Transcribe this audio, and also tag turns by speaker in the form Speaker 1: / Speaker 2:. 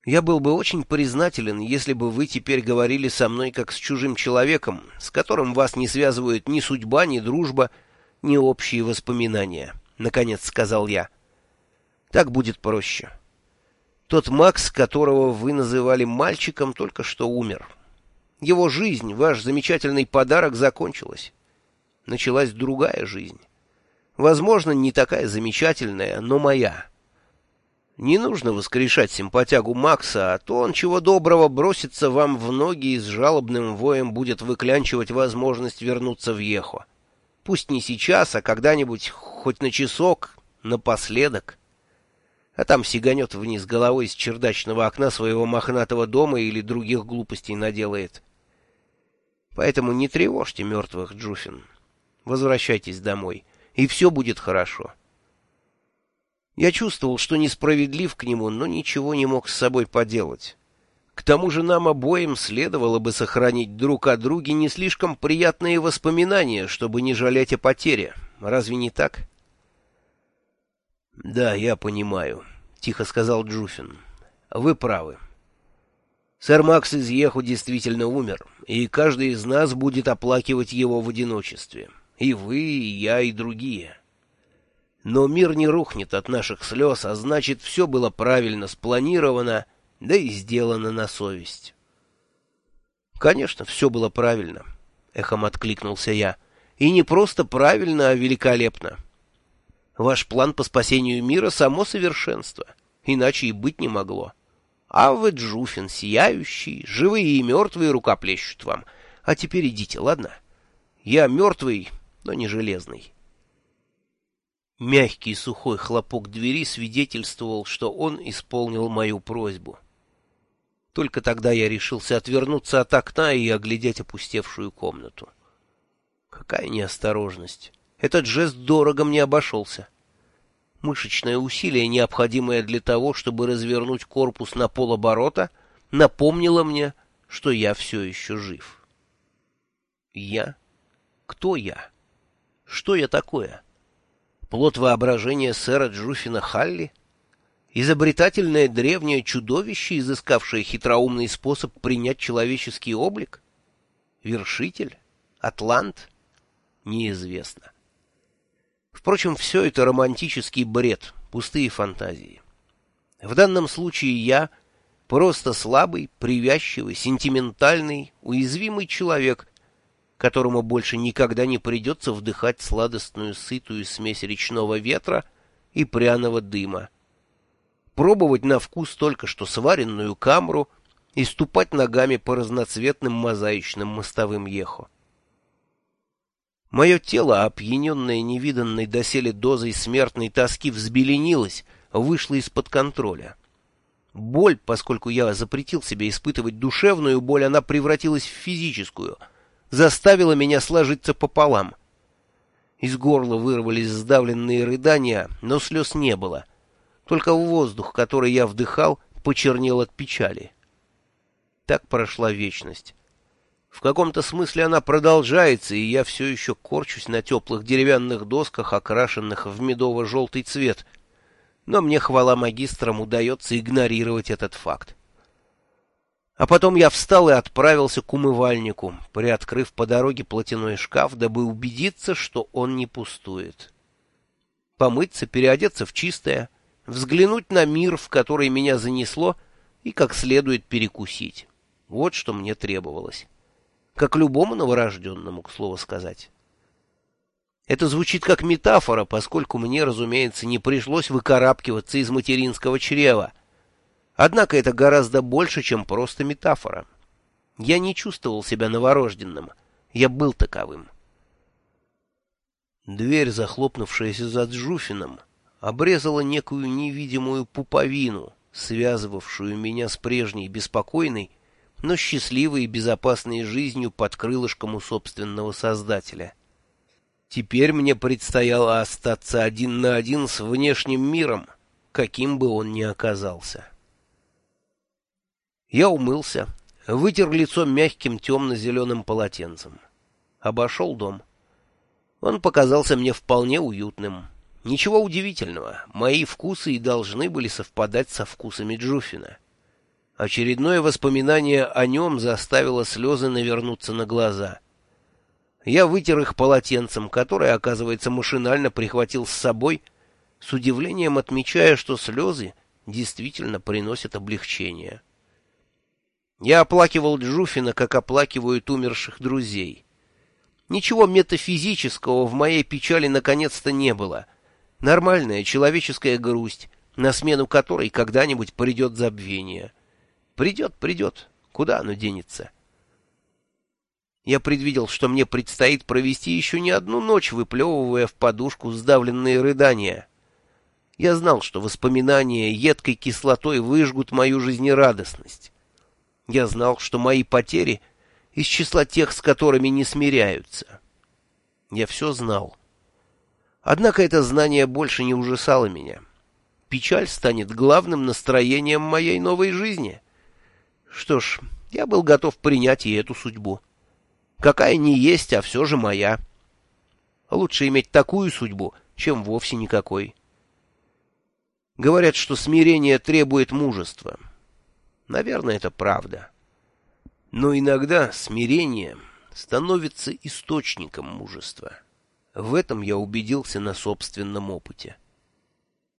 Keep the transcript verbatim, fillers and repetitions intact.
Speaker 1: Я был бы очень признателен, если бы вы теперь говорили со мной как с чужим человеком, с которым вас не связывают ни судьба, ни дружба, ни общие воспоминания, — наконец сказал я. Так будет проще. Тот Макс, которого вы называли мальчиком, только что умер. Его жизнь, ваш замечательный подарок, закончилась. Началась другая жизнь. Возможно, не такая замечательная, но моя. Не нужно воскрешать симпатягу Макса, а то он чего доброго бросится вам в ноги и с жалобным воем будет выклянчивать возможность вернуться в Ехо. Пусть не сейчас, а когда-нибудь, хоть на часок, напоследок. А там сиганет вниз головой из чердачного окна своего мохнатого дома или других глупостей наделает. Поэтому не тревожьте мертвых, Джуфин. Возвращайтесь домой, и все будет хорошо. Я чувствовал, что несправедлив к нему, но ничего не мог с собой поделать. К тому же нам обоим следовало бы сохранить друг о друге не слишком приятные воспоминания, чтобы не жалеть о потере. Разве не так? — Да, я понимаю, — тихо сказал Джуфин. — Вы правы. Сэр Макс из Еху действительно умер, и каждый из нас будет оплакивать его в одиночестве. И вы, и я, и другие. Но мир не рухнет от наших слез, а значит, все было правильно спланировано, да и сделано на совесть. — Конечно, все было правильно, — эхом откликнулся я. — И не просто правильно, а великолепно. Ваш план по спасению мира — само совершенство, иначе и быть не могло. А вы, Джуфин, сияющий, живые и мертвые рукоплещут вам. А теперь идите, ладно? Я мертвый, но не железный. Мягкий сухой хлопок двери свидетельствовал, что он исполнил мою просьбу. Только тогда я решился отвернуться от окна и оглядеть опустевшую комнату. Какая неосторожность! Этот жест дорого мне обошелся. Мышечное усилие, необходимое для того, чтобы развернуть корпус на полоборота, напомнило мне, что я все еще жив. Я? Кто я? Что я такое? Плод воображения сэра Джуфина Халли? Изобретательное древнее чудовище, изыскавшее хитроумный способ принять человеческий облик? Вершитель? Атлант? Неизвестно. Впрочем, все это романтический бред, пустые фантазии. В данном случае я просто слабый, привязчивый, сентиментальный, уязвимый человек, которому больше никогда не придется вдыхать сладостную сытую смесь речного ветра и пряного дыма, пробовать на вкус только что сваренную камру и ступать ногами по разноцветным мозаичным мостовым Ехо. Мое тело, опьяненное невиданной доселе дозой смертной тоски, взбеленилось, вышло из-под контроля. Боль, поскольку я запретил себе испытывать душевную боль, она превратилась в физическую, заставила меня сложиться пополам. Из горла вырвались сдавленные рыдания, но слез не было. Только воздух, который я вдыхал, почернел от печали. Так прошла вечность. В каком-то смысле она продолжается, и я все еще корчусь на теплых деревянных досках, окрашенных в медово-желтый цвет. Но мне, хвала магистрам, удается игнорировать этот факт. А потом я встал и отправился к умывальнику, приоткрыв по дороге платяной шкаф, дабы убедиться, что он не пустует. Помыться, переодеться в чистое, взглянуть на мир, в который меня занесло, и как следует перекусить. Вот что мне требовалось. Как любому новорожденному, к слову сказать. Это звучит как метафора, поскольку мне, разумеется, не пришлось выкарабкиваться из материнского чрева. Однако это гораздо больше, чем просто метафора. Я не чувствовал себя новорожденным. Я был таковым. Дверь, захлопнувшаяся за Джуфином, обрезала некую невидимую пуповину, связывавшую меня с прежней беспокойной, но счастливой и безопасной жизнью под крылышком у собственного Создателя. Теперь мне предстояло остаться один на один с внешним миром, каким бы он ни оказался. Я умылся, вытер лицо мягким темно-зеленым полотенцем. Обошел дом. Он показался мне вполне уютным. Ничего удивительного, мои вкусы и должны были совпадать со вкусами Джуфина. Очередное воспоминание о нем заставило слезы навернуться на глаза. Я вытер их полотенцем, которое, оказывается, машинально прихватил с собой, с удивлением отмечая, что слезы действительно приносят облегчение. Я оплакивал Джуфина, как оплакивают умерших друзей. Ничего метафизического в моей печали наконец-то не было. Нормальная человеческая грусть, на смену которой когда-нибудь придет забвение. Придет, придет. Куда оно денется? Я предвидел, что мне предстоит провести еще не одну ночь, выплевывая в подушку сдавленные рыдания. Я знал, что воспоминания едкой кислотой выжгут мою жизнерадостность. Я знал, что мои потери из числа тех, с которыми не смиряются. Я все знал. Однако это знание больше не ужасало меня. Печаль станет главным настроением моей новой жизни. Что ж, я был готов принять и эту судьбу. Какая ни есть, а все же моя. Лучше иметь такую судьбу, чем вовсе никакой. Говорят, что смирение требует мужества. Наверное, это правда. Но иногда смирение становится источником мужества. В этом я убедился на собственном опыте.